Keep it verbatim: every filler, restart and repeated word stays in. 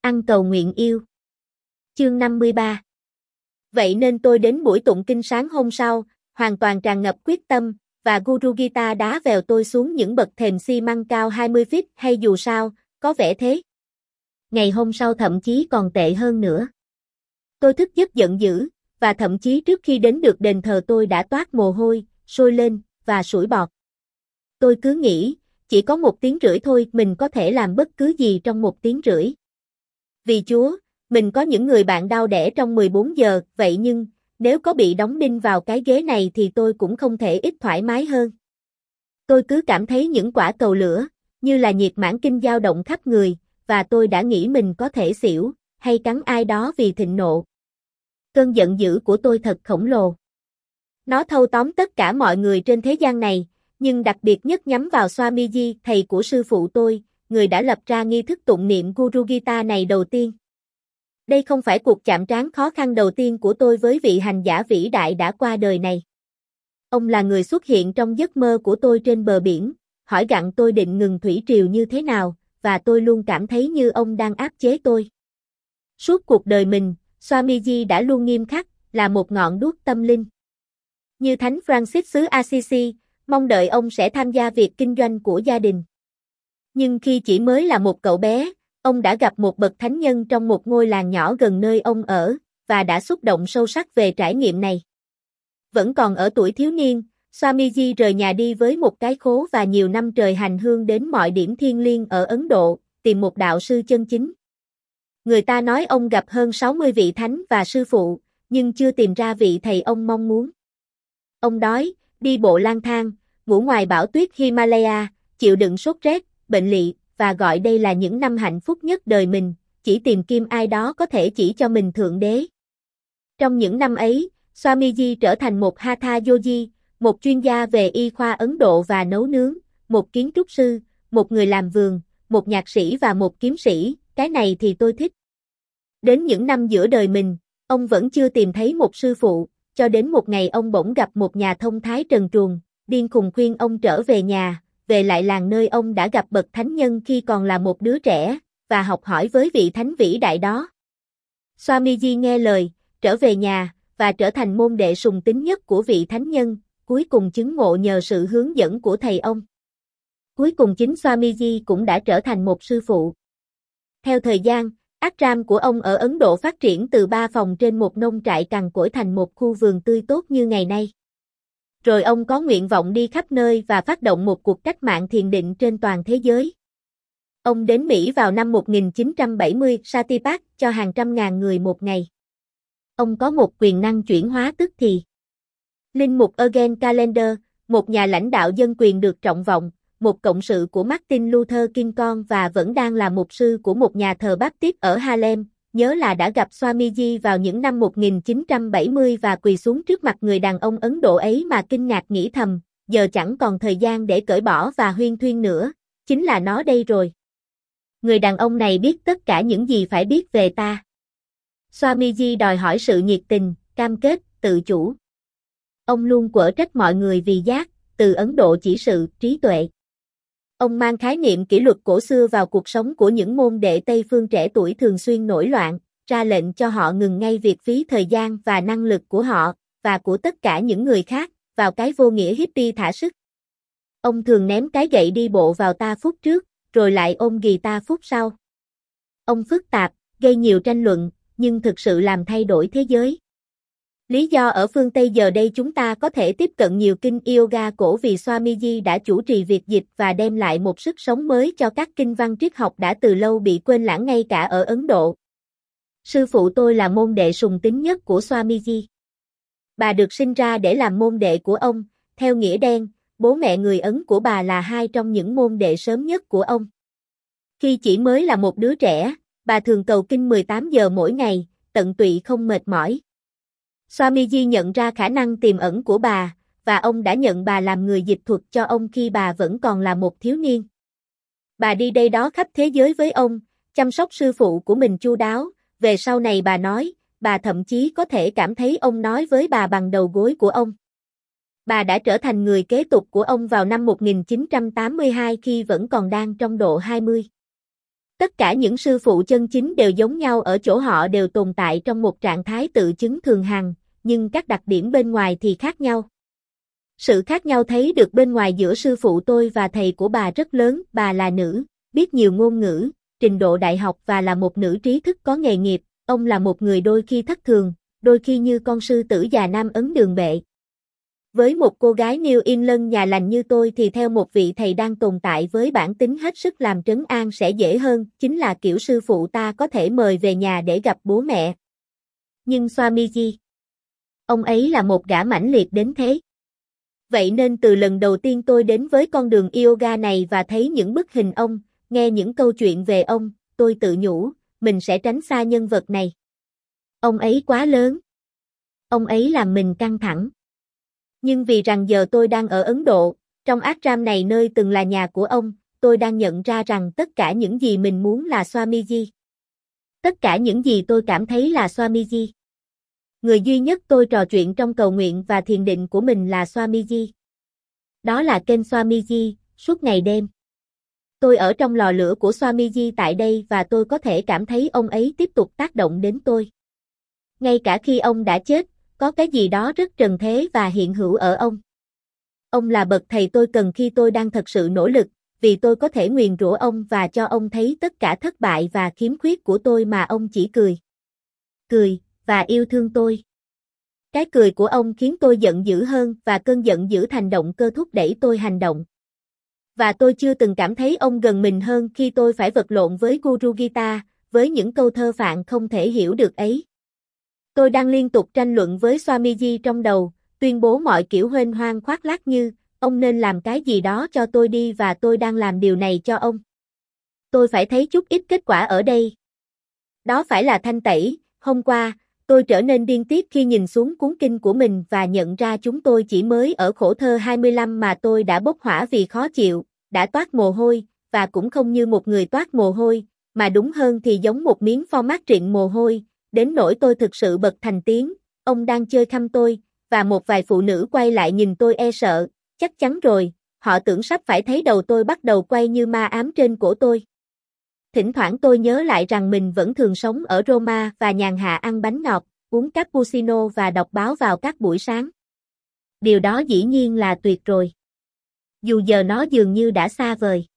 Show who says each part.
Speaker 1: Ăn cầu nguyện yêu. Chương năm mươi ba. Vậy nên tôi đến buổi tụng kinh sáng hôm sau, hoàn toàn tràn ngập quyết tâm, và Guru Gita đá vèo tôi xuống những bậc thềm xi măng cao hai mươi feet hay dù sao, có vẻ thế. Ngày hôm sau thậm chí còn tệ hơn nữa. Tôi thức giấc giận dữ, và thậm chí trước khi đến được đền thờ tôi đã toát mồ hôi, sôi lên, và sủi bọt. Tôi cứ nghĩ, chỉ có một tiếng rưỡi thôi mình có thể làm bất cứ gì trong một tiếng rưỡi. Vì Chúa, mình có những người bạn đau đẻ trong mười bốn giờ, vậy nhưng, nếu có bị đóng đinh vào cái ghế này thì tôi cũng không thể ít thoải mái hơn. Tôi cứ cảm thấy những quả cầu lửa, như là nhiệt mãn kinh dao động khắp người, và tôi đã nghĩ mình có thể xỉu, hay cắn ai đó vì thịnh nộ. Cơn giận dữ của tôi thật khổng lồ. Nó thâu tóm tất cả mọi người trên thế gian này, nhưng đặc biệt nhất nhắm vào Swamiji, thầy của sư phụ tôi, người đã lập ra nghi thức tụng niệm Guru Gita này đầu tiên. Đây không phải cuộc chạm trán khó khăn đầu tiên của tôi với vị hành giả vĩ đại đã qua đời này. Ông là người xuất hiện trong giấc mơ của tôi trên bờ biển, hỏi gặng tôi định ngừng thủy triều như thế nào, và tôi luôn cảm thấy như ông đang áp chế tôi. Suốt cuộc đời mình, Swamiji đã luôn nghiêm khắc, là một ngọn đuốc tâm linh. Như Thánh Francis xứ Assisi, mong đợi ông sẽ tham gia việc kinh doanh của gia đình. Nhưng khi chỉ mới là một cậu bé, ông đã gặp một bậc thánh nhân trong một ngôi làng nhỏ gần nơi ông ở, và đã xúc động sâu sắc về trải nghiệm này. Vẫn còn ở tuổi thiếu niên, Swamiji rời nhà đi với một cái khố và nhiều năm trời hành hương đến mọi điểm thiêng liêng ở Ấn Độ, tìm một đạo sư chân chính. Người ta nói ông gặp hơn sáu mươi vị thánh và sư phụ, nhưng chưa tìm ra vị thầy ông mong muốn. Ông đói, đi bộ lang thang, ngủ ngoài bão tuyết Himalaya, chịu đựng sốt rét, bệnh lị, và gọi đây là những năm hạnh phúc nhất đời mình, chỉ tìm kiếm ai đó có thể chỉ cho mình Thượng Đế. Trong những năm ấy, Swamiji trở thành một Hatha Yogi, một chuyên gia về y khoa Ấn Độ và nấu nướng, một kiến trúc sư, một người làm vườn, một nhạc sĩ và một kiếm sĩ, cái này thì tôi thích. Đến những năm giữa đời mình, ông vẫn chưa tìm thấy một sư phụ, cho đến một ngày ông bỗng gặp một nhà thông thái trần truồng, điên khùng khuyên ông trở về nhà, về lại làng nơi ông đã gặp bậc thánh nhân khi còn là một đứa trẻ, và học hỏi với vị thánh vĩ đại đó. Swamiji nghe lời, trở về nhà, và trở thành môn đệ sùng tín nhất của vị thánh nhân, cuối cùng chứng ngộ nhờ sự hướng dẫn của thầy ông. Cuối cùng chính Swamiji cũng đã trở thành một sư phụ. Theo thời gian, ashram của ông ở Ấn Độ phát triển từ ba phòng trên một nông trại cằn cỗi thành một khu vườn tươi tốt như ngày nay. Rồi ông có nguyện vọng đi khắp nơi và phát động một cuộc cách mạng thiền định trên toàn thế giới. Ông đến Mỹ vào năm một nghìn chín trăm bảy mươi, Satipak cho hàng trăm ngàn người một ngày. Ông có một quyền năng chuyển hóa tức thì. Linh mục Eugene Callender, một nhà lãnh đạo dân quyền được trọng vọng, một cộng sự của Martin Luther King con và vẫn đang là mục sư của một nhà thờ Baptist ở Harlem, nhớ là đã gặp Swamiji vào những năm một nghìn chín trăm bảy mươi và quỳ xuống trước mặt người đàn ông Ấn Độ ấy mà kinh ngạc nghĩ thầm, giờ chẳng còn thời gian để cởi bỏ và huyên thuyên nữa, chính là nó đây rồi. Người đàn ông này biết tất cả những gì phải biết về ta. Swamiji đòi hỏi sự nhiệt tình, cam kết, tự chủ. Ông luôn quở trách mọi người vì giác, từ Ấn Độ chỉ sự, trí tuệ. Ông mang khái niệm kỷ luật cổ xưa vào cuộc sống của những môn đệ Tây phương trẻ tuổi thường xuyên nổi loạn, ra lệnh cho họ ngừng ngay việc phí thời gian và năng lực của họ, và của tất cả những người khác, vào cái vô nghĩa hippie thả sức. Ông thường ném cái gậy đi bộ vào ta phút trước, rồi lại ôm ghì ta phút sau. Ông phức tạp, gây nhiều tranh luận, nhưng thực sự làm thay đổi thế giới. Lý do ở phương Tây giờ đây chúng ta có thể tiếp cận nhiều kinh yoga cổ vì Swamiji đã chủ trì việc dịch và đem lại một sức sống mới cho các kinh văn triết học đã từ lâu bị quên lãng ngay cả ở Ấn Độ. Sư phụ tôi là môn đệ sùng tín nhất của Swamiji. Bà được sinh ra để làm môn đệ của ông, theo nghĩa đen, bố mẹ người Ấn của bà là hai trong những môn đệ sớm nhất của ông. Khi chỉ mới là một đứa trẻ, bà thường cầu kinh mười tám giờ mỗi ngày, tận tụy không mệt mỏi. Swamiji nhận ra khả năng tiềm ẩn của bà, và ông đã nhận bà làm người dịch thuật cho ông khi bà vẫn còn là một thiếu niên. Bà đi đây đó khắp thế giới với ông, chăm sóc sư phụ của mình chu đáo, về sau này bà nói, bà thậm chí có thể cảm thấy ông nói với bà bằng đầu gối của ông. Bà đã trở thành người kế tục của ông vào năm một nghìn chín trăm tám mươi hai khi vẫn còn đang trong độ hai mươi. Tất cả những sư phụ chân chính đều giống nhau ở chỗ họ đều tồn tại trong một trạng thái tự chứng thường hằng, nhưng các đặc điểm bên ngoài thì khác nhau. Sự khác nhau thấy được bên ngoài giữa sư phụ tôi và thầy của bà rất lớn, bà là nữ, biết nhiều ngôn ngữ, trình độ đại học và là một nữ trí thức có nghề nghiệp, ông là một người đôi khi thất thường, đôi khi như con sư tử già Nam Ấn đường bệ. Với một cô gái New England nhà lành như tôi thì theo một vị thầy đang tồn tại với bản tính hết sức làm trấn an sẽ dễ hơn, chính là kiểu sư phụ ta có thể mời về nhà để gặp bố mẹ. Nhưng Swamiji, ông ấy là một gã mãnh liệt đến thế. Vậy nên từ lần đầu tiên tôi đến với con đường yoga này và thấy những bức hình ông, nghe những câu chuyện về ông, tôi tự nhủ, mình sẽ tránh xa nhân vật này. Ông ấy quá lớn. Ông ấy làm mình căng thẳng. Nhưng vì rằng giờ tôi đang ở Ấn Độ, trong ashram này nơi từng là nhà của ông, tôi đang nhận ra rằng tất cả những gì mình muốn là Swamiji. Tất cả những gì tôi cảm thấy là Swamiji. Người duy nhất tôi trò chuyện trong cầu nguyện và thiền định của mình là Swamiji. Đó là kênh Swamiji, suốt ngày đêm. Tôi ở trong lò lửa của Swamiji tại đây và tôi có thể cảm thấy ông ấy tiếp tục tác động đến tôi. Ngay cả khi ông đã chết, có cái gì đó rất trần thế và hiện hữu ở ông. Ông là bậc thầy tôi cần khi tôi đang thật sự nỗ lực, vì tôi có thể nguyền rủa ông và cho ông thấy tất cả thất bại và khiếm khuyết của tôi mà ông chỉ cười. Cười, và yêu thương tôi. Cái cười của ông khiến tôi giận dữ hơn và cơn giận dữ thành động cơ thúc đẩy tôi hành động. Và tôi chưa từng cảm thấy ông gần mình hơn khi tôi phải vật lộn với Guru Gita, với những câu thơ phạn không thể hiểu được ấy. Tôi đang liên tục tranh luận với Swamiji trong đầu, tuyên bố mọi kiểu huênh hoang khoác lác như, ông nên làm cái gì đó cho tôi đi và tôi đang làm điều này cho ông. Tôi phải thấy chút ít kết quả ở đây. Đó phải là thanh tẩy, hôm qua, tôi trở nên điên tiết khi nhìn xuống cuốn kinh của mình và nhận ra chúng tôi chỉ mới ở khổ thơ hai mươi lăm mà tôi đã bốc hỏa vì khó chịu, đã toát mồ hôi, và cũng không như một người toát mồ hôi, mà đúng hơn thì giống một miếng pho mát triện mồ hôi, đến nỗi tôi thực sự bật thành tiếng, ông đang chơi khăm tôi, và một vài phụ nữ quay lại nhìn tôi e sợ, chắc chắn rồi, họ tưởng sắp phải thấy đầu tôi bắt đầu quay như ma ám trên cổ tôi. Thỉnh thoảng tôi nhớ lại rằng mình vẫn thường sống ở Roma và nhàn hạ ăn bánh ngọt, uống cappuccino và đọc báo vào các buổi sáng. Điều đó dĩ nhiên là tuyệt rồi. Dù giờ nó dường như đã xa vời.